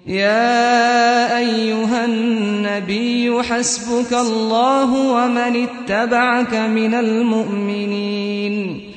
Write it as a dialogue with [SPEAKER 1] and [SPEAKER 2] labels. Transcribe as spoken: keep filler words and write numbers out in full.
[SPEAKER 1] يا أيها النبي حسبك الله ومن اتبعك من المؤمنين